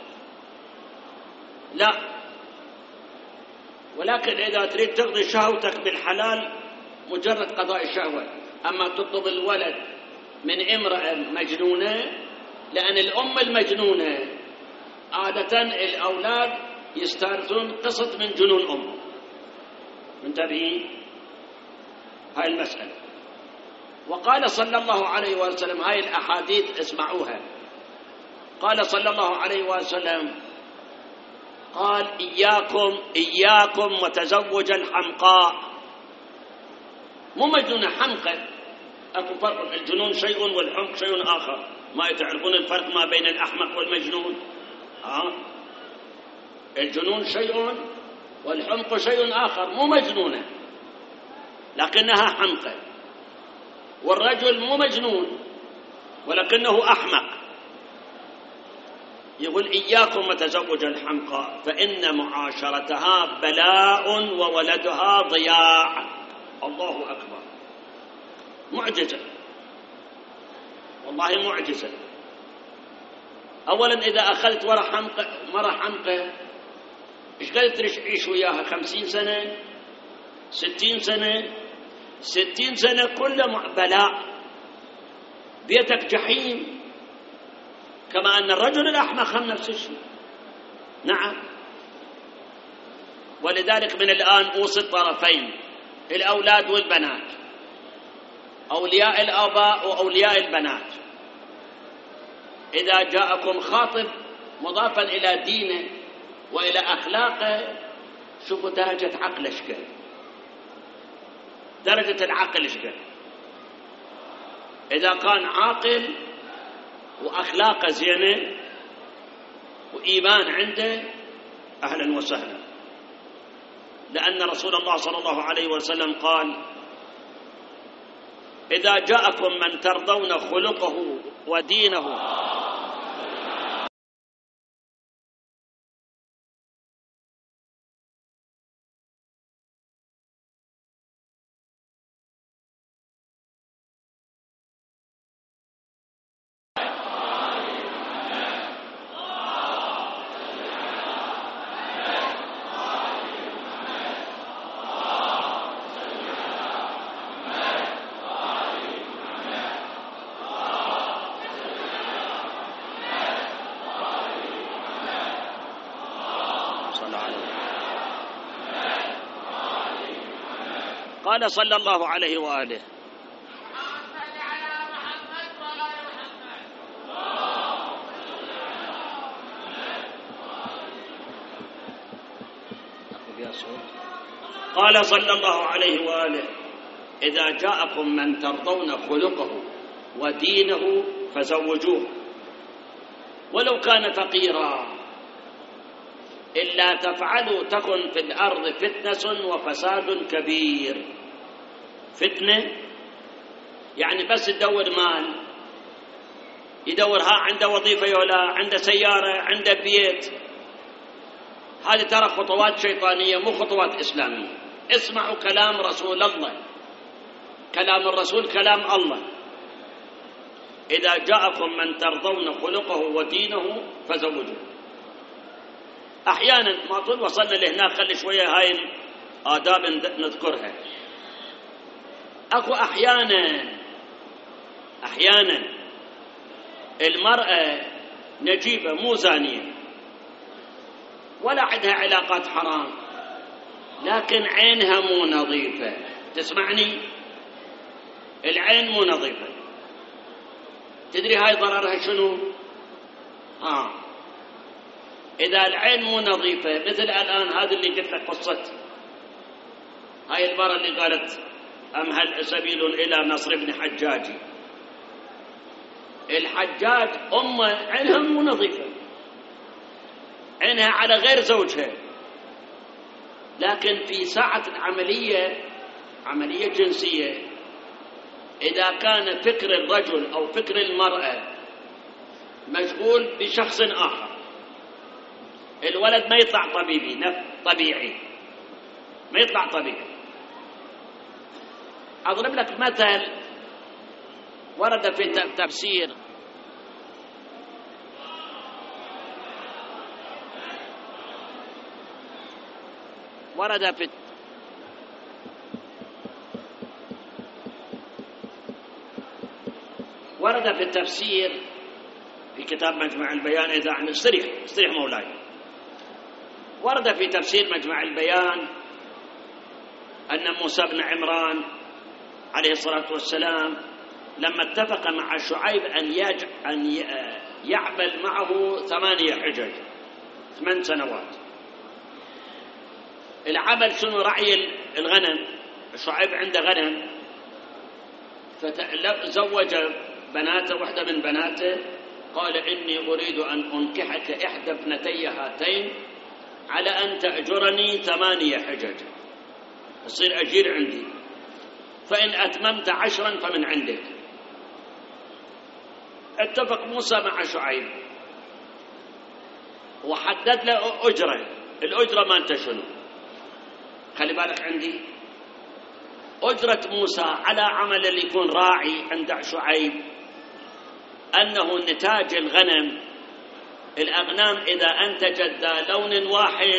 Speaker 1: لا، ولكن إذا تريد تقضي شهوتك بالحلال مجرد قضاء الشهوة، أما تطلب الولد من امرأة مجنونة، لأن الأم المجنونة عادة الأولاد يستانسون قسط من جنون أمه. منتبهين هاي المسألة. وقال صلى الله عليه وسلم، هاي الأحاديث اسمعوها، قال صلى الله عليه وسلم قال إياكم وتزوج الحمقاء. مو مجنون، حمقى. أكو فرق، الجنون شيء والحمق شيء آخر. ما تعرفون الفرق ما بين الأحمق والمجنون؟ الجنون شيء والحمق شيء آخر. مو مجنونة لكنها حمقى، والرجل مو مجنون ولكنه أحمق. يقول إياكم وتزوج الحمقاء فإن معاشرتها بلاء وولدها ضياع. الله أكبر، معجزة، والله معجزة. أولا إذا أخذت مرة حمقى، إيش قدرت تعيش وياها؟ 50 سنة، 60 سنة، 60 سنة كله بلاء، بيتك جحيم. كما أن الرجل الأحمق هم نفس الشيء. نعم. ولذلك من الآن أوصي الطرفين، الأولاد والبنات، أولياء الآباء وأولياء البنات، إذا جاءكم خاطب مضافا إلى دينه وإلى أخلاقه، شوفوا درجة عقله إشكال، درجة العقل إشكال. إذا كان عاقل وأخلاقه زينة وإيمان عنده، أهلا وسهلا. لأن رسول الله صلى الله عليه وسلم قال: إذا جاءكم من ترضون خلقه ودينه قال صلى الله عليه وآله: قال صلى الله عليه وآله: إذا جاءكم من ترضون خلقه ودينه فزوجوه ولو كان فقيرا، إلا تفعلوا تكن في الأرض فتنة وفساد كبير. فتنة يعني بس تدور مال، يدورها عنده وظيفة ولا عنده سيارة عنده بيت، هذه ترى خطوات شيطانية مو خطوات إسلامية. اسمعوا كلام رسول الله، كلام الرسول كلام الله. إذا جاءكم من ترضون خلقه ودينه فزوجوه. أحيانا ما طول وصلنا لهنا، خلي شوية هاي الآداب نذكرها. أكو أحيانا المرأة نجيبة مو زانية ولا عندها علاقات حرام، لكن عينها مو نظيفة. تسمعني؟ العين مو نظيفة. تدري هاي ضررها شنو؟ إذا العين مو نظيفة، مثل الآن هذا اللي قلت لك قصة هاي المرة اللي قالت: أم هل سبيل إلى نصر بن حجاج. الحجاج أمه عينها مو نظيفة، عينها على غير زوجها، لكن في ساعة عملية جنسية، إذا كان فكر الرجل أو فكر المرأة مشغول بشخص آخر، الولد ما يطلع طبيعي، ما يطلع طبيعي. أضرب لك مثل ورد في تفسير. ورد في التفسير في في كتاب مجمع البيان إذا عن استريح مولاي. ورد في تفسير مجمع البيان أن موسى بن عمران عليه الصلاة والسلام لما اتفق مع شعيب أن يعمل معه 8 حجج 8 سنوات. العمل شنو؟ رعي الغنم. شعيب عنده غنم، فزوج بناته، واحدة من بناته قال إني أريد أن أنكحك إحدى ابنتي هاتين على أن تأجرني 8 حجج، تصير أجير عندي، فإن أتممت 10 فمن عندك. اتفق موسى مع شعيب وحدد له أجرة. الأجرة ما أنت شنو؟ خلي بالك عندي أجرة موسى على عمل اللي يكون راعي عند شعيب أنه نتاج الغنم، الأغنام إذا أنتجت ذا لون واحد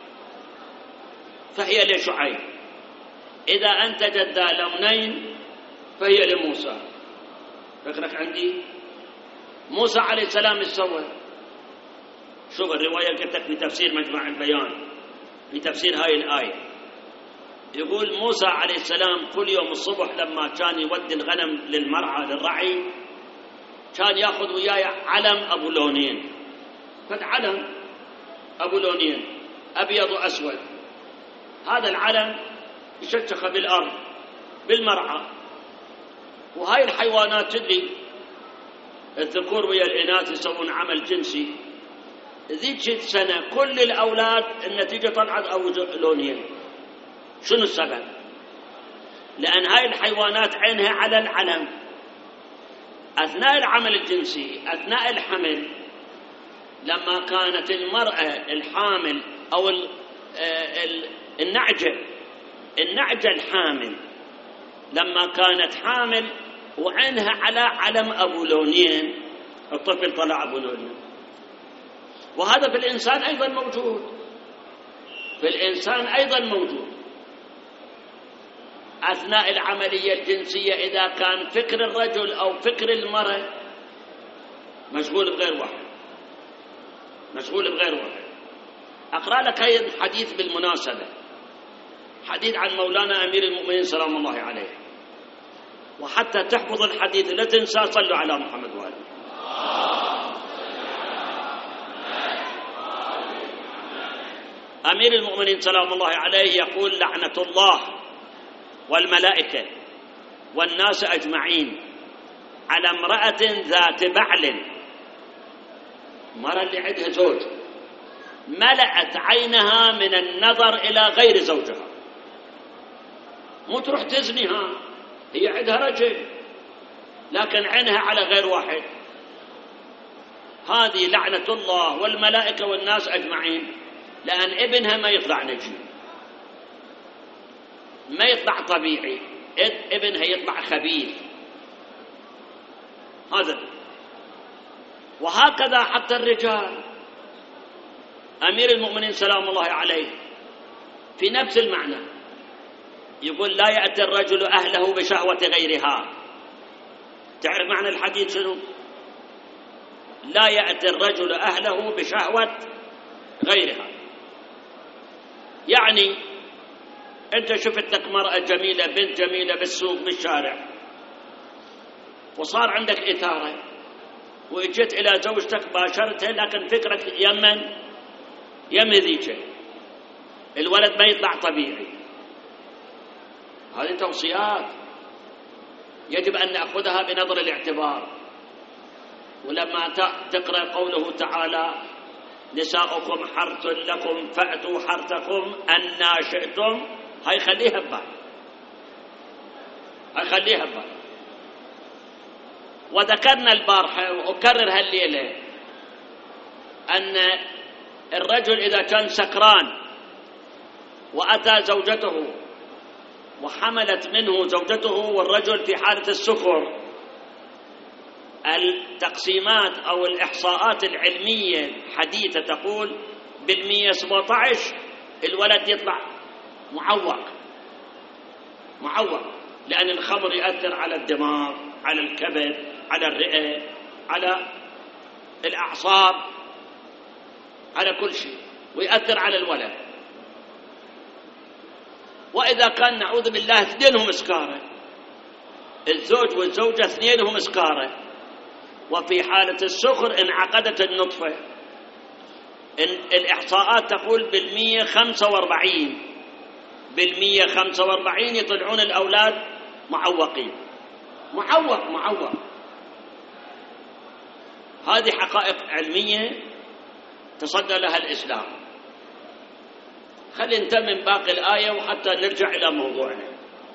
Speaker 1: فهي لشعيب، إذا أنتجت ذا لونين فهي لموسى. فكرك عندي موسى عليه السلام ايش سوى؟ شوف الرواية قلت لك في تفسير مجمع البيان، في تفسير هاي الآية، يقول موسى عليه السلام كل يوم الصبح لما كان يودي الغنم للمرعى للرعي كان ياخذ وياه علم أبو لونين، فد علم أبو لونين أبيض وأسود. هذا العلم يشتخ بالأرض بالمرعى، وهاي الحيوانات تدري الذكور ويا الإناث يسوون عمل جنسي. ذيك السنة كل الأولاد النتيجة طلعت أبو لونين. شنو السبب؟ لأن هاي الحيوانات عينها على العلم. أثناء العمل الجنسي، أثناء الحمل، لما كانت المرأة الحامل أو النعجة الحامل لما كانت حامل وعينها على علم أبو لونين، الطفل طلع أبو لونين. وهذا في الإنسان أيضا موجود، في الإنسان أيضا موجود. أثناء العملية الجنسية إذا كان فكر الرجل أو فكر المرأة مشغول بغير واحد، مشغول بغير واحد. أقرأ لك هذا الحديث بالمناسبة، حديث عن مولانا أمير المؤمنين سلام الله عليه، وحتى تحفظ الحديث لا تنسى صلوا على محمد وآله. أمير المؤمنين سلام الله عليه يقول لعنة الله والملائكة والناس أجمعين على امرأة ذات بعل، مرة اللي عندها زوج ملأت عينها من النظر إلى غير زوجها، مو تروح تزنيها، هي عندها رجل لكن عينها على غير واحد. هذه لعنة الله والملائكة والناس أجمعين، لأن ابنها ما يطلع نجيب، ما يطلع طبيعي، ابنها يطلع خبيث. هذا. وهكذا حتى الرجال، أمير المؤمنين سلام الله عليه في نفس المعنى يقول لا يأتي الرجل أهله بشهوة غيرها. تعرف معنى الحديث شنو؟ لا يأتي الرجل أهله بشهوة غيرها، يعني أنت شفت لك مرأة جميلة، بنت جميلة بالسوق بالشارع، وصار عندك إثارة وإجت إلى زوجتك باشرتها، لكن فكرك يم ذيك، الولد ما يطلع طبيعي. هذه توصيات يجب أن نأخذها بنظر الاعتبار. ولما تقرأ قوله تعالى نساؤكم حرث لكم فأتوا حرثكم أنى شئتم، هاي خليها ببال، هاي خليها ببال. وذكرنا البارحة وأكرر هالليلة أن الرجل إذا كان سكران وأتى زوجته وحملت منه زوجته والرجل في حالة السكر، التقسيمات أو الإحصاءات العلمية الحديثة تقول بالمية 17 الولد يطلع معوق، لأن الخمر يؤثر على الدماغ، على الكبد، على الرئة، على الأعصاب، على كل شيء، ويأثر على الولد. وإذا كان نعوذ بالله اثنينهم سكارى، الزوج والزوجة اثنينهم سكارى، وفي حالة السكر انعقدت النطفة، الإحصاءات تقول 145 يطلعون الأولاد معوقين، معوق. هذه حقائق علمية تصدى لها الإسلام. خلينا نتمم باقي الآية وحتى نرجع إلى موضوعنا.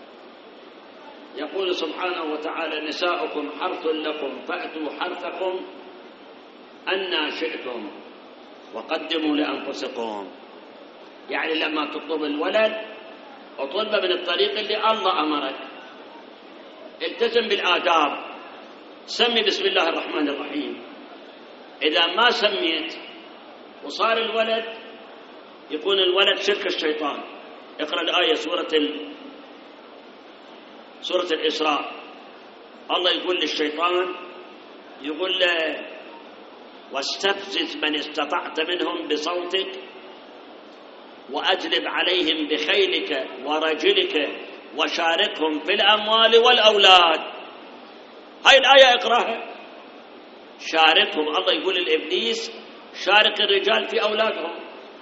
Speaker 1: يقول سبحانه وتعالى: نساؤكم حرث لكم فأتوا حرثكم أنى شئتم وقدموا لأنفسكم. يعني لما تطلب الولد اطلبه من الطريق اللي الله أمرك، التزم بالآداب، سمي بسم الله الرحمن الرحيم. إذا ما سميت وصار الولد، يكون الولد شرك الشيطان. اقرأ الآية سورة الإسراء. الله يقول للشيطان، يقول له: واستفزز من استطعت منهم بصوتك وأجلب عليهم بخيلك ورجلك وشاركهم في الأموال والأولاد. هاي الآية اقرأها. شاركهم، الله يقول للإبليس: شارك الرجال في أولادهم.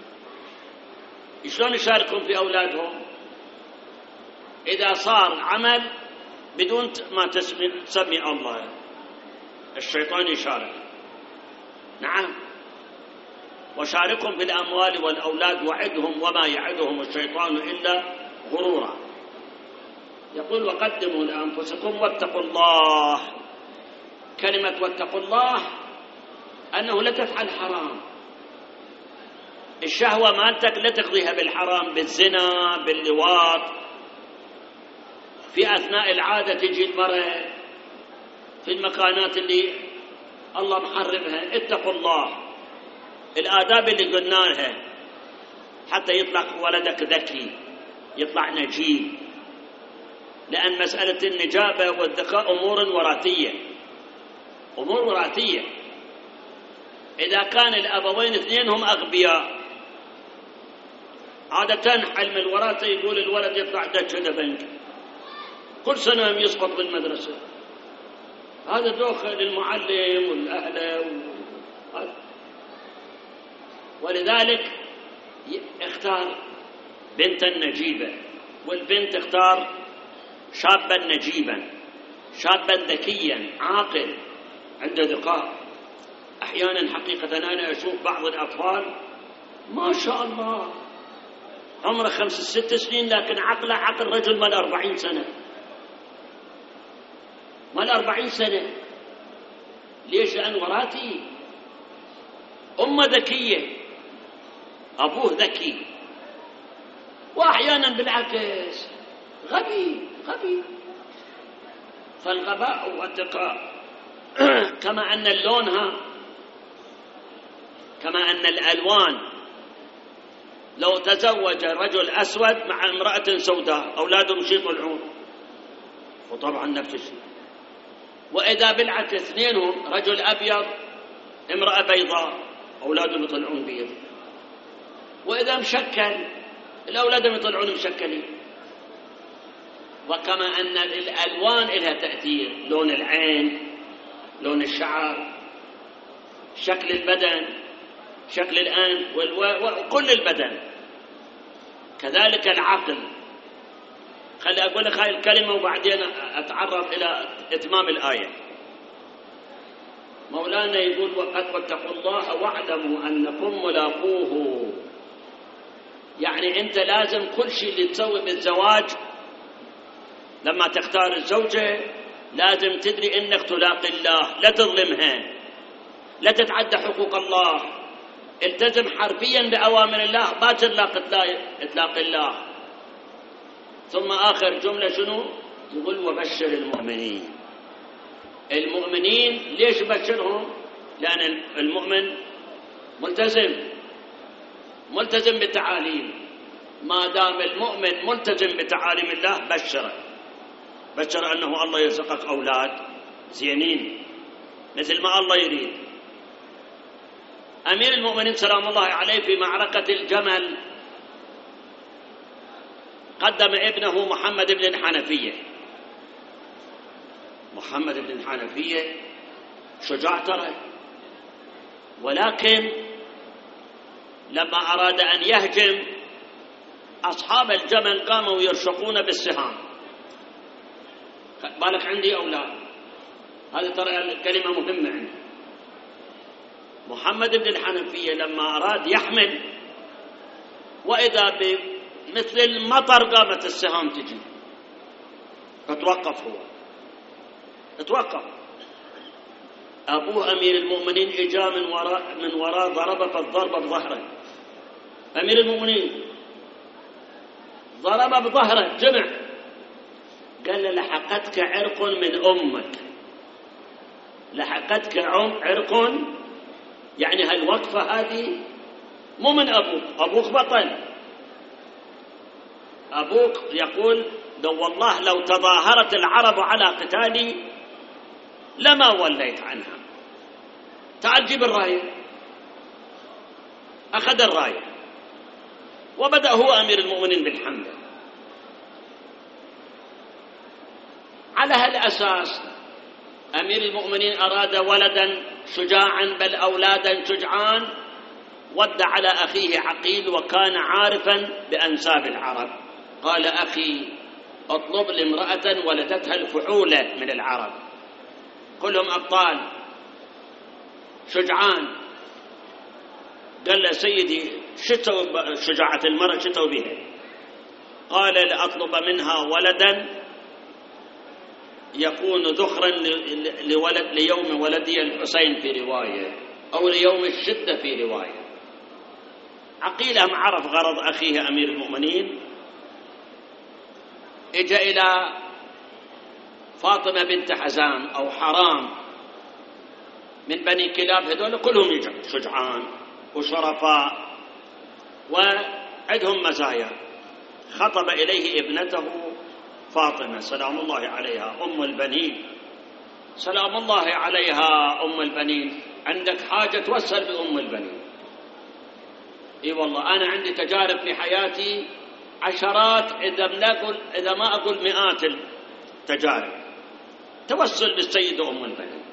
Speaker 1: شلون يشاركهم في أولادهم؟ إذا صار عمل بدون ما تسمي الله، الشيطان يشارك. نعم. وشاركهم في الأموال والأولاد وعدهم وما يعدهم الشيطان إلا غرورا. يقول: وقدموا لأنفسكم واتقوا الله. كلمة واتقوا الله أنه لا تفعل حرام. الشهوة مالتك لا تقضيها بالحرام، بالزنا، باللواط. في أثناء العادة تجي المرأة في المكانات اللي الله محرمها. اتقوا الله. الآداب اللي قلنا لها حتى يطلع ولدك ذكي، يطلع نجيب، لأن مسألة النجابة والذكاء أمور وراثية. إذا كان الأبوين اثنينهم أغبياء، عادة علم الوراثة يقول الولد يطلع دكة بنك، كل سنة يسقط بالمدرسة. هذا دوخ للمعلم والأهل ولذلك اختار بنتا نجيبة، والبنت اختار شابا نجيبا، شابا ذكيا عاقل عنده ذكاء. أحيانا حقيقة أنا أشوف بعض الأطفال ما شاء الله عمره 5-6 سنين، لكن عقله عقل رجل مال 40 سنة. مال 40 سنة. ليش؟ لأن وراثي. أمه ذكية، أبوه ذكي، وأحيانا بالعكس غبي. فالغباء والذكاء كما أن الألوان، لو تزوج رجل أسود مع امرأة سوداء أولادهم يطلعون، وطبعا نفس الشيء. وإذا بالعكس اثنينهم رجل أبيض امرأة بيضاء أولادهم يطلعون بيض. وإذا مشكل الأولاد يطلعون مشكلين. وكما أن الألوان لها تأثير، لون العين، لون الشعر، شكل البدن، شكل الأنف وكل البدن. كذلك العقل. خلي أقول لك هاي الكلمة وبعدين أتعرض إلى إتمام الآية. مولانا يقول: واتقوا الله واعلموا أنكم ملاقوه. يعني أنت لازم كل شيء اللي تسوي بالزواج، لما تختار الزوجة لازم تدري إنك تلاقي الله، لا تظلمها، لا تتعدى حقوق الله، التزم حرفيا بأوامر الله، باكر تلاقي الله. ثم آخر جملة شنو؟ يقول: وبشر المؤمنين. المؤمنين ليش بشرهم؟ لأن المؤمن ملتزم بالتعاليم. ما دام المؤمن ملتزم بتعاليم الله بشر أنه الله يرزقك أولاد زينين مثل ما الله يريد. أمير المؤمنين سلام الله عليه في معركة الجمل قدم ابنه محمد بن الحنفية. محمد بن الحنفية شجاع ترى، ولكن لما أراد أن يهجم أصحاب الجمل قاموا يرشقون بالسهام. بالك عندي أو لا؟ هذه ترى الكلمة مهمة عندي. محمد بن الحنفية لما أراد يحمل وإذا بمثل المطر قامت السهام تجي، فتوقف هو، اتوقف. أبوه أمير المؤمنين إجا من وراء ضربه فالضربة بظهره. أمير المؤمنين ضربه بظهره جمع، قال له لحقتك عرق من أمك، لحقتك عرق، يعني هالوقفة هذه مو من أبوك، أبوك بطل. أبوك يقول لو والله لو تظاهرت العرب على قتالي لما وليت عنها، تعال جيب الراية. أخذ الراية وبدأ هو أمير المؤمنين بالحملة. على هالأساس أمير المؤمنين أراد ولدا شجاعا بل أولادا شجعان، ود على أخيه عقيل وكان عارفا بأنساب العرب. قال أخي اطلب لي امرأة ولدتها الفحولة من العرب، كلهم أبطال شجعان. قال له سيدي شتوا شجاعة المرأة شتوا بها؟ قال لأطلب منها ولدا يكون ذخرا ليوم ولدي الحسين في رواية، أو ليوم الشدة في رواية. عقيلهم عرف غرض أخيه أمير المؤمنين، اجى إلى فاطمة بنت حزام أو حرام من بني كلاب، هذول كلهم شجعان وشرفاء وعندهم مزايا. خطب إليه ابنته فاطمة سلام الله عليها أم البنين، سلام الله عليها أم البنين، عندك حاجة توسل بأم البنين؟ إي والله أنا عندي تجارب في حياتي عشرات إذا ما أقول مئات التجارب، توسل بالسيدة أم البنين.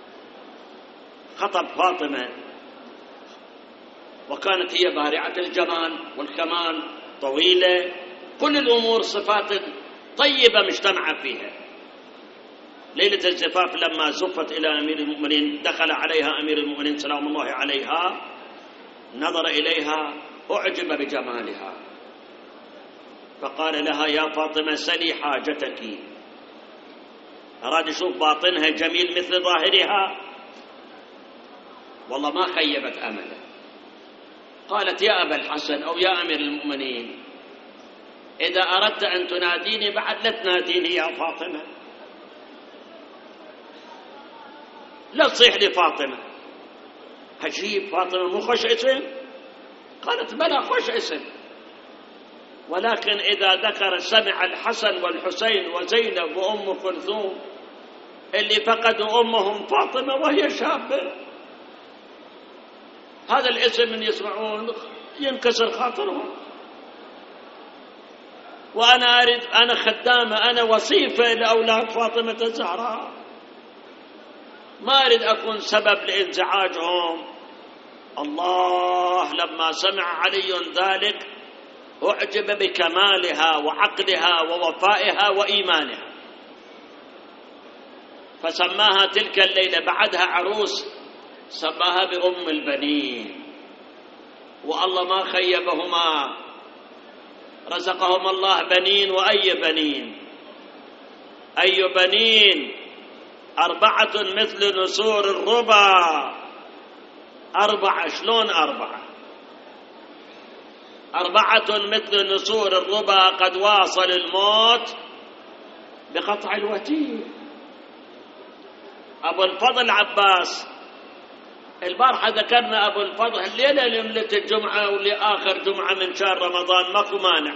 Speaker 1: خطب فاطمة وكانت هي بارعة الجمال والكمال، طويلة، كل الأمور صفات طيبة مجتمعة فيها. ليلة الزفاف لما زفت إلى أمير المؤمنين دخل عليها أمير المؤمنين سلام الله عليها، نظر إليها أعجب بجمالها فقال لها يا فاطمة سلي حاجتك. أراد يشوف باطنها جميل مثل ظاهرها، والله ما خيبت أمله. قالت يا أبا الحسن أو يا أمير المؤمنين إذا أردت أن تناديني بعد لا تناديني يا فاطمة، لا تصيح لي فاطمة. عجيب، فاطمة مو خوش اسم؟ قالت بلى خوش اسم، ولكن إذا ذكر سمع الحسن والحسين وزينب وأم كلثوم اللي فقدوا أمهم فاطمة وهي شابة، هذا الاسم من يسمعون ينكسر خاطرهم. وأنا أريد، أنا خدامة، أنا وصيفة لأولاد فاطمة الزهراء، ما أريد أكون سبب لإنزعاجهم. الله لما سمع علي ذلك أعجب بكمالها وعقلها ووفائها وإيمانها، فسماها تلك الليلة بعدها عروس سماها بأم البنين. والله ما خيبهما، رزقهم الله بنين. وأي بنين؟ أي بنين؟ 4 مثل نسور الربا. 4 شلون 4؟ 4 مثل نسور الربا قد واصل الموت بقطع الوتير. أبو الفضل عباس، البارحة ذكرنا أبو الفضل الليلة ليلة الجمعة ولآخر جمعة من شهر رمضان، ماكو مانع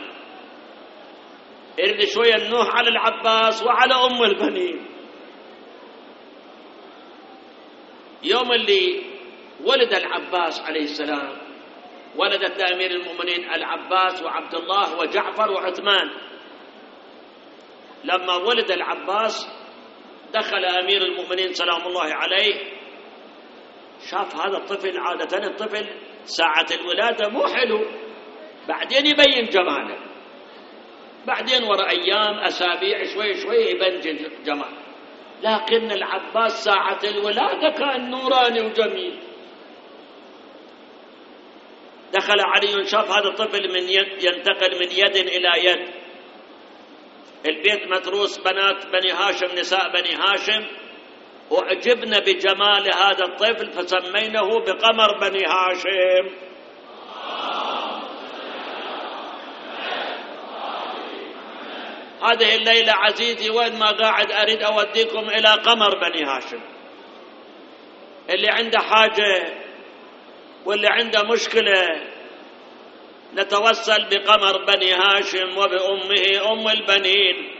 Speaker 1: يرد شوية النوح على العباس وعلى أم البنين. يوم اللي ولد العباس عليه السلام، ولدت أمير المؤمنين العباس وعبد الله وجعفر وعثمان. لما ولد العباس دخل أمير المؤمنين سلام الله عليه، شاف هذا الطفل، عادة الطفل ساعة الولادة مو حلو، بعدين يبين جماله، بعدين وراء أيام أسابيع شوي شوي يبين جمال، لكن العباس ساعة الولادة كان نوراني وجميل. دخل علي شاف هذا الطفل ينتقل من يد إلى يد، البيت متروس بنات بني هاشم، نساء بني هاشم، وأعجبنا بجمال هذا الطفل فسمينه بقمر بني هاشم. هذه الليلة عزيزي وين ما قاعد أريد أوديكم إلى قمر بني هاشم. اللي عنده حاجة واللي عنده مشكلة نتوسل بقمر بني هاشم وبأمه أم البنين.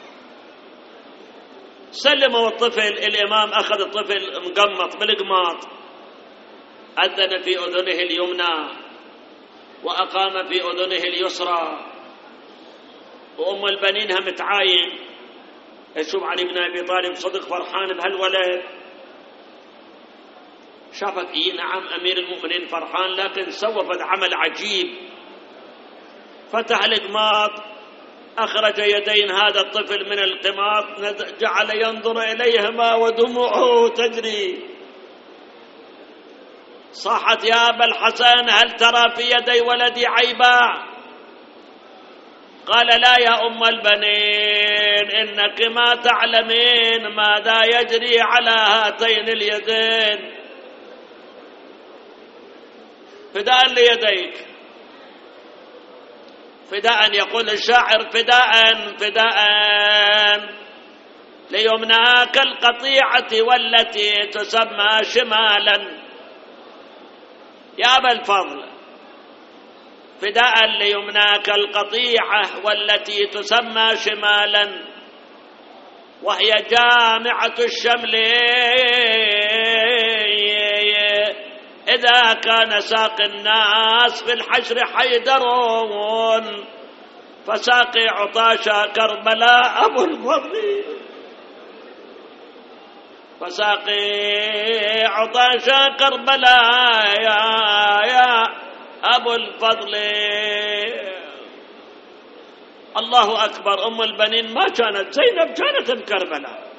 Speaker 1: سلموا الطفل، الإمام أخذ الطفل مقمط بالقماط، أذن في أذنه اليمنى وأقام في أذنه اليسرى، وأم البنين هم تعاين. يشوف علي بن أبي طالب صدق فرحان بهالولد، شافت نعم أمير المؤمنين فرحان، لكن سوف عمل عجيب. فتح القماط، أخرج يدين هذا الطفل من القماط، جعل ينظر إليهما ودموعه تجري. صاحت يا أبا الحسن هل ترى في يدي ولدي عيبا؟ قال لا يا أم البنين، إنك ما تعلمين ماذا يجري على هاتين اليدين، فداء ليديك، فداء، يقول الشاعر فداء فداء ليمناك القطيعة والتي تسمى شمالا. يا أبا الفضل فداء ليمناك القطيعة والتي تسمى شمالا، وهي جامعة الشمل إذا كان ساقي الناس في الحشر حيدرون، فساقي عطاشا كربلاء أبو الفضل، فساقي عطاشا كربلاء يا أبو الفضل. الله أكبر. أم البنين ما كانت زينب، كانت بكربلاء.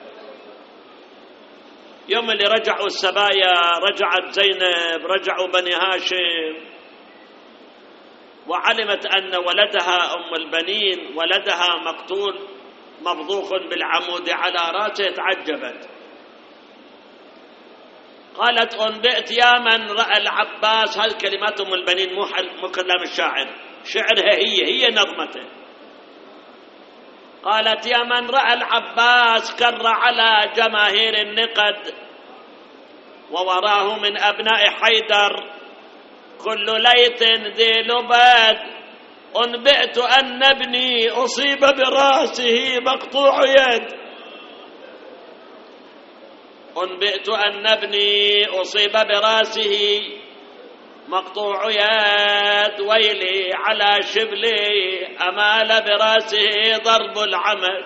Speaker 1: يوم اللي رجعوا السبايا، رجعت زينب، رجعوا بني هاشم، وعلمت أن ولدها أم البنين ولدها مقتول مبضوخ بالعمود على رأسه، تعجبت. قالت أنبئت يا من رأى العباس. هذه كلمات أم البنين مو كلام الشاعر، شعرها هي نظمته. قالت يا من رأى العباس كر على جماهير النقد، ووراه من أبناء حيدر كل ليث ذي لبد. أنبئت أن ابني أصيب برأسه مقطوع يد، أنبئت أن ابني أصيب برأسه مقطوع يد، ويلي على شبلي أمال برأسه ضرب العمد.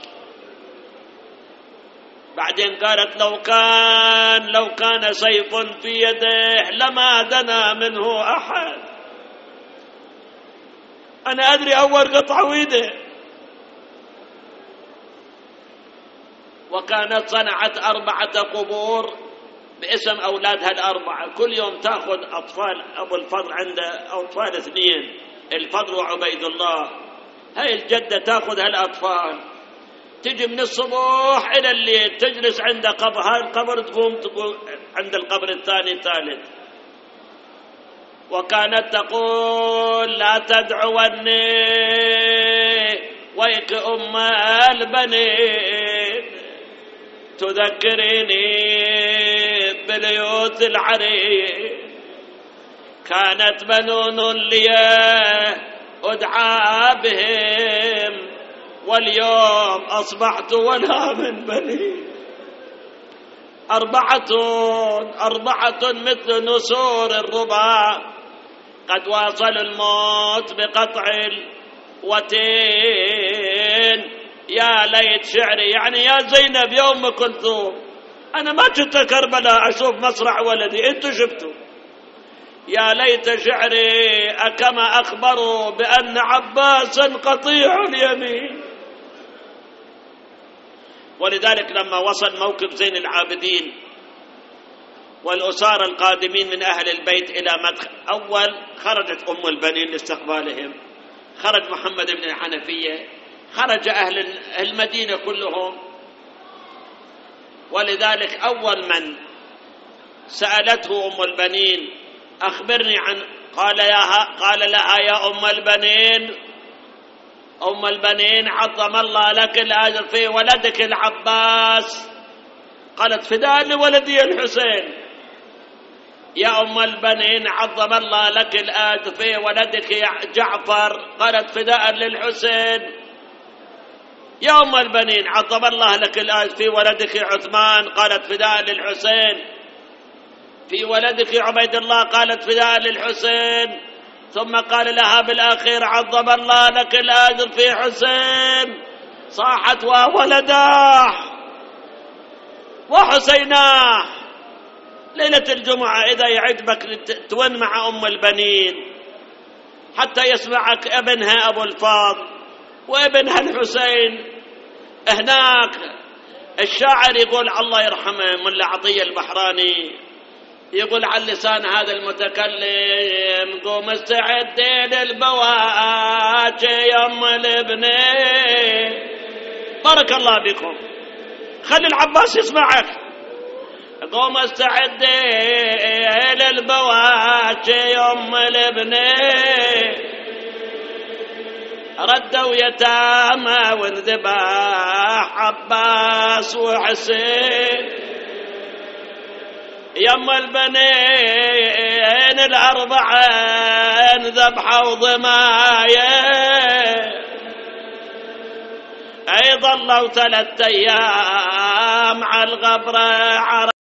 Speaker 1: بعدين قالت لو كان سيف في يده لما دنا منه أحد. أنا أدري أول قطع ويده. وكانت صنعت 4 قبور باسم أولادها ال4، كل يوم تأخذ أطفال أبو الفضل، عنده أطفال 2، الفضل وعبيد الله. هاي الجدة تأخذ هالأطفال، تجي من الصبح إلى الليل، تجلس عند قبر، هاي القبر تقوم عند القبر الثاني الثالث. وكانت تقول لا تدعوني ويك أم البنين، تذكريني بليوت العريق، كانت بنون لي أدعى بهم، واليوم أصبحت ولا من بني. أربعة مثل نسور الربا قد واصلوا الموت بقطع الوتين. يا ليت شعري، يعني يا زينب يا أم كلثوم، أنا ما كنت كربلاء أشوف مصرع ولدي، أنتوا شفتوا. يا ليت شعري أكما أخبروا بأن عباسا قطيع اليمين. ولذلك لما وصل موقف زين العابدين والأسارة القادمين من أهل البيت إلى مدخل، أول خرجت أم البنين لاستقبالهم، خرج محمد بن الحنفية، خرج أهل المدينة كلهم. ولذلك أول من سألته أم البنين أخبرني عن، قال لها يا أم البنين عظم الله لك الأجر في ولدك العباس. قالت فداء لولدي الحسين. يا أم البنين عظم الله لك الأجر في ولدك جعفر. قالت فداء للحسين. يا أم البنين عظم الله لك الأجر في ولدك عثمان. قالت فداء للحسين. في ولدك عبيد الله. قالت فداء للحسين. ثم قال لها بالأخير عظم الله لك الأجر في حسين. صاحت وولداه وحسيناه. ليلة الجمعة إذا يعجبك تون مع أم البنين حتى يسمعك ابنها أبو الفاضل وابنها الحسين. هناك الشاعر يقول الله يرحمه ملا عطية البحراني، يقول على لسان هذا المتكلم قوم استعدي للبواج يا ام الابنين. بارك الله بكم، خلي العباس يسمعك. قوم استعدي للبواج يا ام الابنين. ردوا يتامى وانذبح عباس وحسين. يم البنين الأربعة ذبحوا ضمايا. أي ظلوا 3 أيام على الغبرة.